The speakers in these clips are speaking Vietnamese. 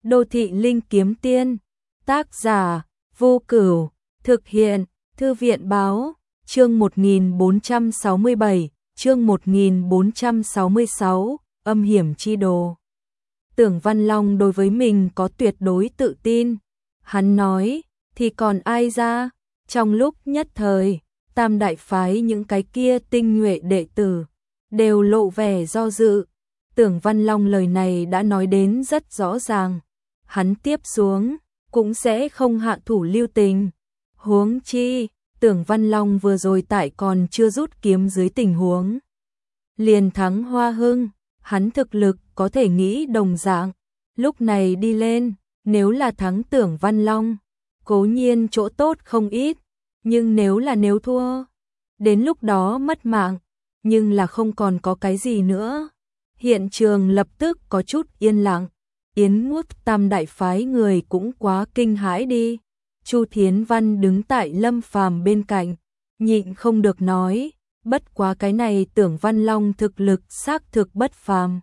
Đô thị linh kiếm tiên, tác giả Vô Cửu, thực hiện Thư viện báo, chương 1467, chương 1466, âm hiểm chi đồ. Tưởng Văn Long đối với mình có tuyệt đối tự tin. Hắn nói, thì còn ai ra? Trong lúc nhất thời, tam đại phái những cái kia tinh nhuệ đệ tử đều lộ vẻ do dự. Tưởng Văn Long lời này đã nói đến rất rõ ràng. Hắn tiếp xuống, cũng sẽ không hạ thủ lưu tình. Huống chi, Tưởng Văn Long vừa rồi tại còn chưa rút kiếm dưới tình huống liền thắng Hoa Hưng, hắn thực lực có thể nghĩ đồng dạng. Lúc này đi lên, nếu là thắng Tưởng Văn Long, cố nhiên chỗ tốt không ít, nhưng nếu thua, đến lúc đó mất mạng, nhưng là không còn có cái gì nữa. Hiện trường lập tức có chút yên lặng. Yến Quốc tam đại phái người cũng quá kinh hãi đi. Chu Thiến Văn đứng tại Lâm Phàm bên cạnh, nhịn không được nói, bất quá cái này Tưởng Văn Long thực lực xác thực bất phàm.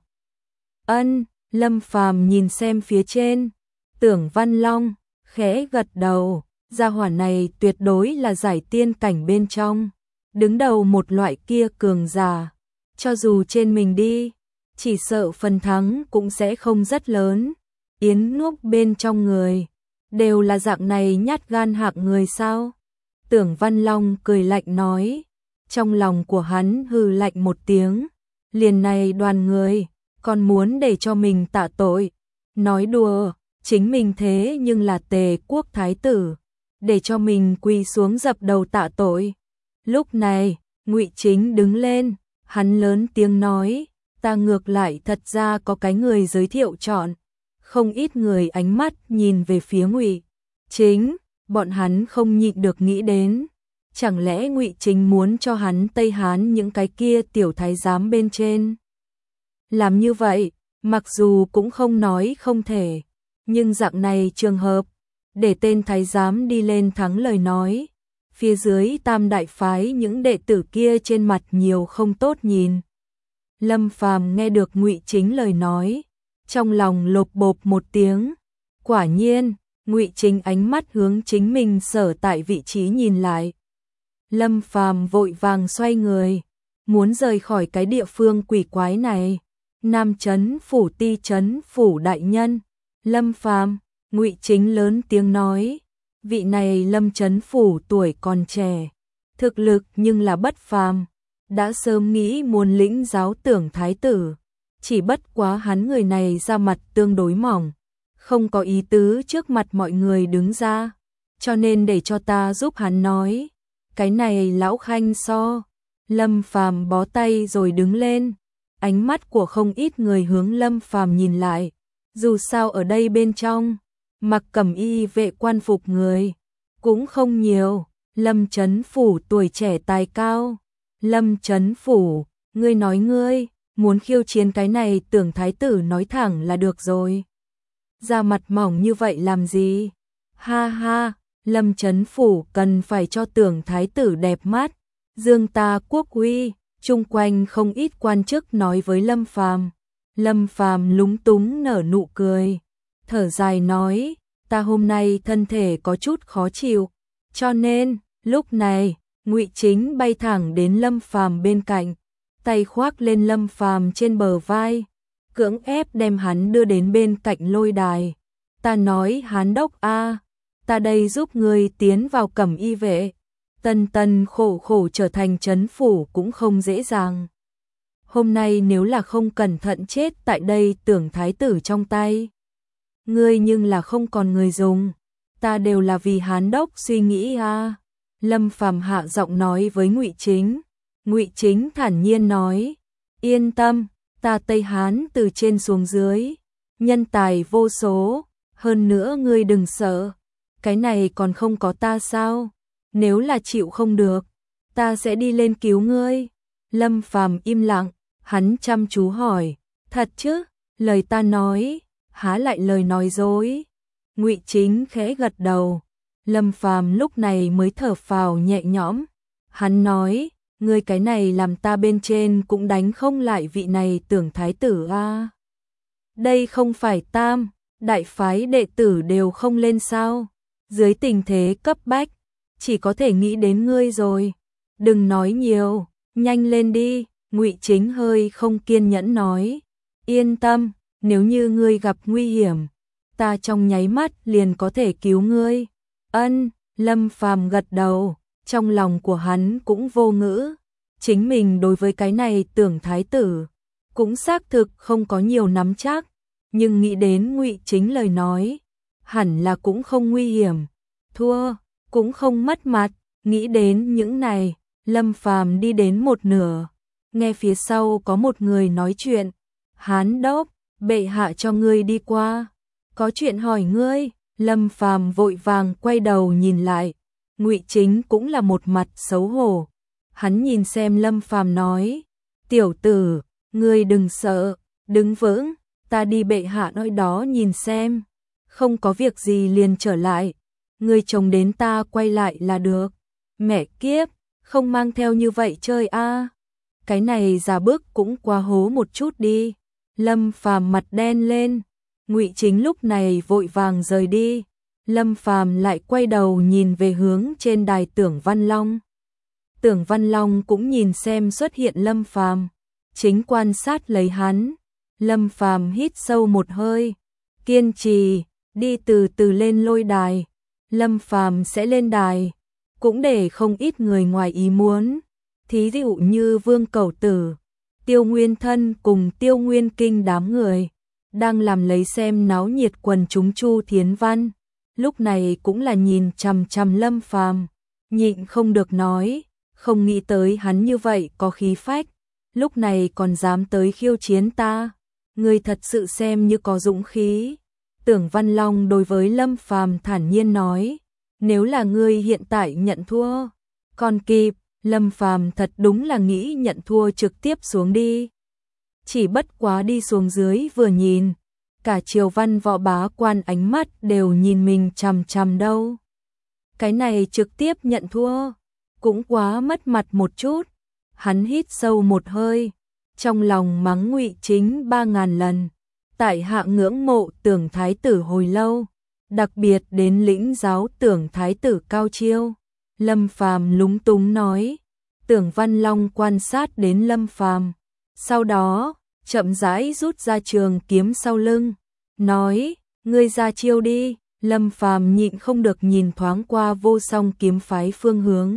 Ân, Lâm Phàm nhìn xem phía trên, Tưởng Văn Long, khẽ gật đầu, gia hỏa này tuyệt đối là giải tiên cảnh bên trong, đứng đầu một loại kia cường giả, cho dù trên mình đi, chỉ sợ phần thắng cũng sẽ không rất lớn. Yến Quốc bên trong người đều là dạng này nhát gan hạng người sao? Tưởng Văn Long cười lạnh nói, trong lòng của hắn hừ lạnh một tiếng, liền này đoàn người, còn muốn để cho mình tạ tội. Nói đùa, chính mình thế nhưng là Tề quốc thái tử, để cho mình quỳ xuống dập đầu tạ tội. Lúc này, Ngụy Chính đứng lên, hắn lớn tiếng nói, ta ngược lại thật ra có cái người giới thiệu chọn. Không ít người ánh mắt nhìn về phía Ngụy Chính, bọn hắn không nhịn được nghĩ đến, chẳng lẽ Ngụy Chính muốn cho hắn Tây Hán những cái kia tiểu thái giám bên trên làm như vậy, mặc dù cũng không nói không thể, nhưng dạng này trường hợp, để tên thái giám đi lên thắng lời nói, phía dưới tam đại phái những đệ tử kia trên mặt nhiều không tốt nhìn. Lâm Phàm nghe được Ngụy Chính lời nói, trong lòng lộp bộp một tiếng, quả nhiên, Ngụy Chính ánh mắt hướng chính mình sở tại vị trí nhìn lại. Lâm Phàm vội vàng xoay người, muốn rời khỏi cái địa phương quỷ quái này. Nam Trấn phủ Ti Trấn phủ đại nhân, Lâm Phàm, Ngụy Chính lớn tiếng nói, vị này Lâm Trấn phủ tuổi còn trẻ, thực lực nhưng là bất phàm, đã sớm nghĩ muốn lĩnh giáo Tưởng thái tử, chỉ bất quá hắn người này ra mặt tương đối mỏng, không có ý tứ trước mặt mọi người đứng ra, cho nên để cho ta giúp hắn nói. Cái này lão Khanh so. Lâm Phàm bó tay rồi đứng lên, ánh mắt của không ít người hướng Lâm Phàm nhìn lại, dù sao ở đây bên trong, mặc cẩm y vệ quan phục người cũng không nhiều. Lâm Trấn phủ tuổi trẻ tài cao, Lâm Trấn phủ, ngươi nói ngươi muốn khiêu chiến cái này Tưởng thái tử nói thẳng là được rồi. Ra mặt mỏng như vậy làm gì? Ha ha, Lâm Trấn phủ cần phải cho Tưởng thái tử đẹp mắt, dương ta quốc uy. Chung quanh không ít quan chức nói với Lâm Phàm. Lâm Phàm lúng túng nở nụ cười, thở dài nói, ta hôm nay thân thể có chút khó chịu, cho nên, lúc này, Ngụy Chính bay thẳng đến Lâm Phàm bên cạnh, tay khoác lên Lâm Phàm trên bờ vai, cưỡng ép đem hắn đưa đến bên cạnh lôi đài. Ta nói Hán đốc a, ta đây giúp ngươi tiến vào cẩm y vệ. Tân tân khổ khổ trở thành trấn phủ cũng không dễ dàng. Hôm nay nếu là không cẩn thận chết tại đây Tưởng thái tử trong tay, ngươi nhưng là không còn người dùng, ta đều là vì Hán đốc suy nghĩ a. Lâm Phàm hạ giọng nói với Ngụy Chính. Ngụy Chính thản nhiên nói, yên tâm, ta Tây Hán từ trên xuống dưới, nhân tài vô số, hơn nữa ngươi đừng sợ, cái này còn không có ta sao? Nếu là chịu không được, ta sẽ đi lên cứu ngươi. Lâm Phàm im lặng, hắn chăm chú hỏi, thật chứ? Lời ta nói, há lại lời nói dối? Ngụy Chính khẽ gật đầu. Lâm Phàm lúc này mới thở phào nhẹ nhõm. Hắn nói, ngươi cái này làm ta bên trên cũng đánh không lại vị này Tưởng thái tử a. Đây không phải tam đại phái đệ tử đều không lên sao? Dưới tình thế cấp bách, chỉ có thể nghĩ đến ngươi rồi. Đừng nói nhiều, nhanh lên đi, Ngụy Chính hơi không kiên nhẫn nói. Yên tâm, nếu như ngươi gặp nguy hiểm, ta trong nháy mắt liền có thể cứu ngươi. Ân, Lâm Phàm gật đầu, trong lòng của hắn cũng vô ngữ. Chính mình đối với cái này Tưởng thái tử cũng xác thực không có nhiều nắm chắc, nhưng nghĩ đến Ngụy Chính lời nói, hẳn là cũng không nguy hiểm, thua cũng không mất mặt. Nghĩ đến những này, Lâm Phàm đi đến một nửa, nghe phía sau có một người nói chuyện. Hán đốc, bệ hạ cho ngươi đi qua, có chuyện hỏi ngươi. Lâm Phàm vội vàng quay đầu nhìn lại, Ngụy Chính cũng là một mặt xấu hổ. Hắn nhìn xem Lâm Phàm nói, tiểu tử, ngươi đừng sợ, đứng vững, ta đi bệ hạ nơi đó nhìn xem, không có việc gì liền trở lại, ngươi trông đến ta quay lại là được. Mẹ kiếp, không mang theo như vậy chơi a. Cái này giả bước cũng quá hố một chút đi. Lâm Phàm mặt đen lên, Ngụy Chính lúc này vội vàng rời đi. Lâm Phàm lại quay đầu nhìn về hướng trên đài Tưởng Văn Long. Tưởng Văn Long cũng nhìn xem xuất hiện Lâm Phàm, chính quan sát lấy hắn. Lâm Phàm hít sâu một hơi, kiên trì, đi từ từ lên lôi đài. Lâm Phàm sẽ lên đài, cũng để không ít người ngoài ý muốn. Thí dụ như Vương Cẩu Tử, Tiêu Nguyên Thân cùng Tiêu Nguyên Kinh đám người đang làm lấy xem náo nhiệt quần chúng Chu Thiến Văn, lúc này cũng là nhìn chằm chằm Lâm Phàm, nhịn không được nói, không nghĩ tới hắn như vậy có khí phách, lúc này còn dám tới khiêu chiến ta, ngươi thật sự xem như có dũng khí. Tưởng Văn Long đối với Lâm Phàm thản nhiên nói, nếu là ngươi hiện tại nhận thua, còn kịp. Lâm Phàm thật đúng là nghĩ nhận thua trực tiếp xuống đi. Chỉ bất quá đi xuống dưới vừa nhìn, cả triều văn võ bá quan ánh mắt đều nhìn mình chằm chằm đâu. Cái này trực tiếp nhận thua, cũng quá mất mặt một chút. Hắn hít sâu một hơi, trong lòng mắng Ngụy Chính 3000 lần. Tại hạ ngưỡng mộ Tưởng thái tử hồi lâu, đặc biệt đến lĩnh giáo Tưởng thái tử cao chiêu. Lâm Phàm lúng túng nói. Tưởng Văn Long quan sát đến Lâm Phàm, sau đó chậm rãi rút ra trường kiếm sau lưng, nói, ngươi ra chiêu đi. Lâm Phàm nhịn không được nhìn thoáng qua Vô Song kiếm phái phương hướng.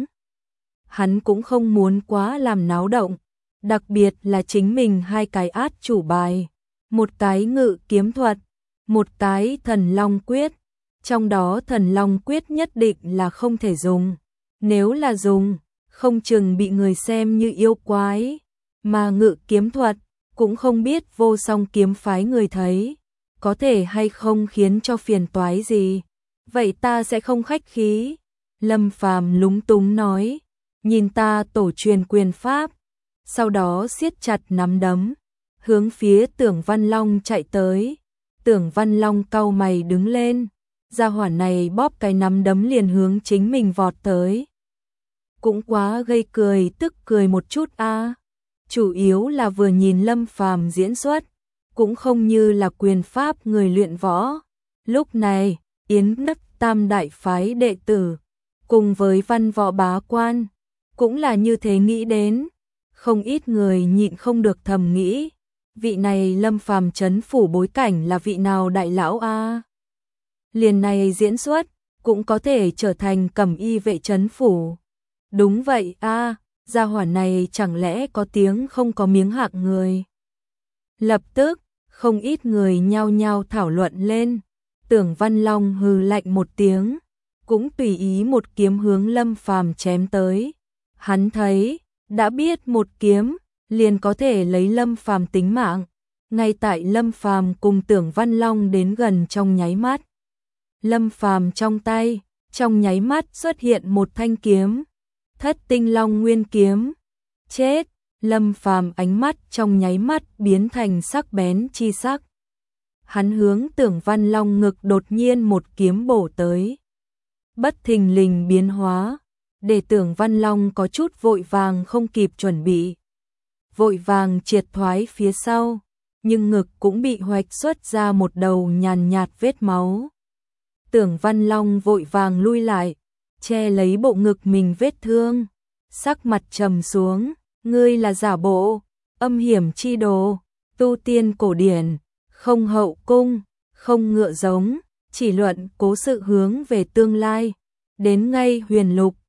Hắn cũng không muốn quá làm náo động, đặc biệt là chính mình hai cái át chủ bài, một cái ngự kiếm thuật, một cái thần long quyết, trong đó thần long quyết nhất định là không thể dùng, nếu là dùng, không chừng bị người xem như yêu quái, mà ngự kiếm thuật, cũng không biết Vô Song kiếm phái người thấy, có thể hay không khiến cho phiền toái gì, vậy ta sẽ không khách khí. Lâm Phàm lúng túng nói, nhìn ta tổ truyền quyền pháp, sau đó siết chặt nắm đấm, hướng phía Tưởng Văn Long chạy tới. Tưởng Văn Long cau mày đứng lên, gia hỏa này bóp cái nắm đấm liền hướng chính mình vọt tới. Cũng quá gây cười tức cười một chút a. Chủ yếu là vừa nhìn Lâm Phàm diễn xuất, cũng không như là quyền pháp người luyện võ. Lúc này, Yến Đất Tam đại phái đệ tử, cùng với văn võ bá quan, cũng là như thế nghĩ đến. Không ít người nhịn không được thầm nghĩ, vị này Lâm Phàm trấn phủ bối cảnh là vị nào đại lão a? Liền này diễn xuất, cũng có thể trở thành cẩm y vệ trấn phủ. Đúng vậy a, gia hỏa này chẳng lẽ có tiếng không có miếng hạng người. Lập tức, không ít người nhao nhao thảo luận lên. Tưởng Văn Long hừ lạnh một tiếng, cũng tùy ý một kiếm hướng Lâm Phàm chém tới. Hắn thấy, đã biết một kiếm, liền có thể lấy Lâm Phàm tính mạng. Ngay tại Lâm Phàm cùng Tưởng Văn Long đến gần trong nháy mắt, Lâm Phàm trong tay, trong nháy mắt xuất hiện một thanh kiếm. Thất Tinh Long Nguyên kiếm. Chết, Lâm Phàm ánh mắt trong nháy mắt biến thành sắc bén chi sắc. Hắn hướng Tưởng Văn Long ngực đột nhiên một kiếm bổ tới. Bất thình lình biến hóa, để Tưởng Văn Long có chút vội vàng không kịp chuẩn bị. Vội vàng triệt thoái phía sau, nhưng ngực cũng bị hoạch xuất ra một đầu nhàn nhạt vết máu. Tưởng Văn Long vội vàng lui lại, che lấy bộ ngực mình vết thương, sắc mặt trầm xuống, ngươi là giả bộ, âm hiểm chi đồ, tu tiên cổ điển, không hậu cung, không ngựa giống, chỉ luận cố sự hướng về tương lai, đến ngay huyền lục,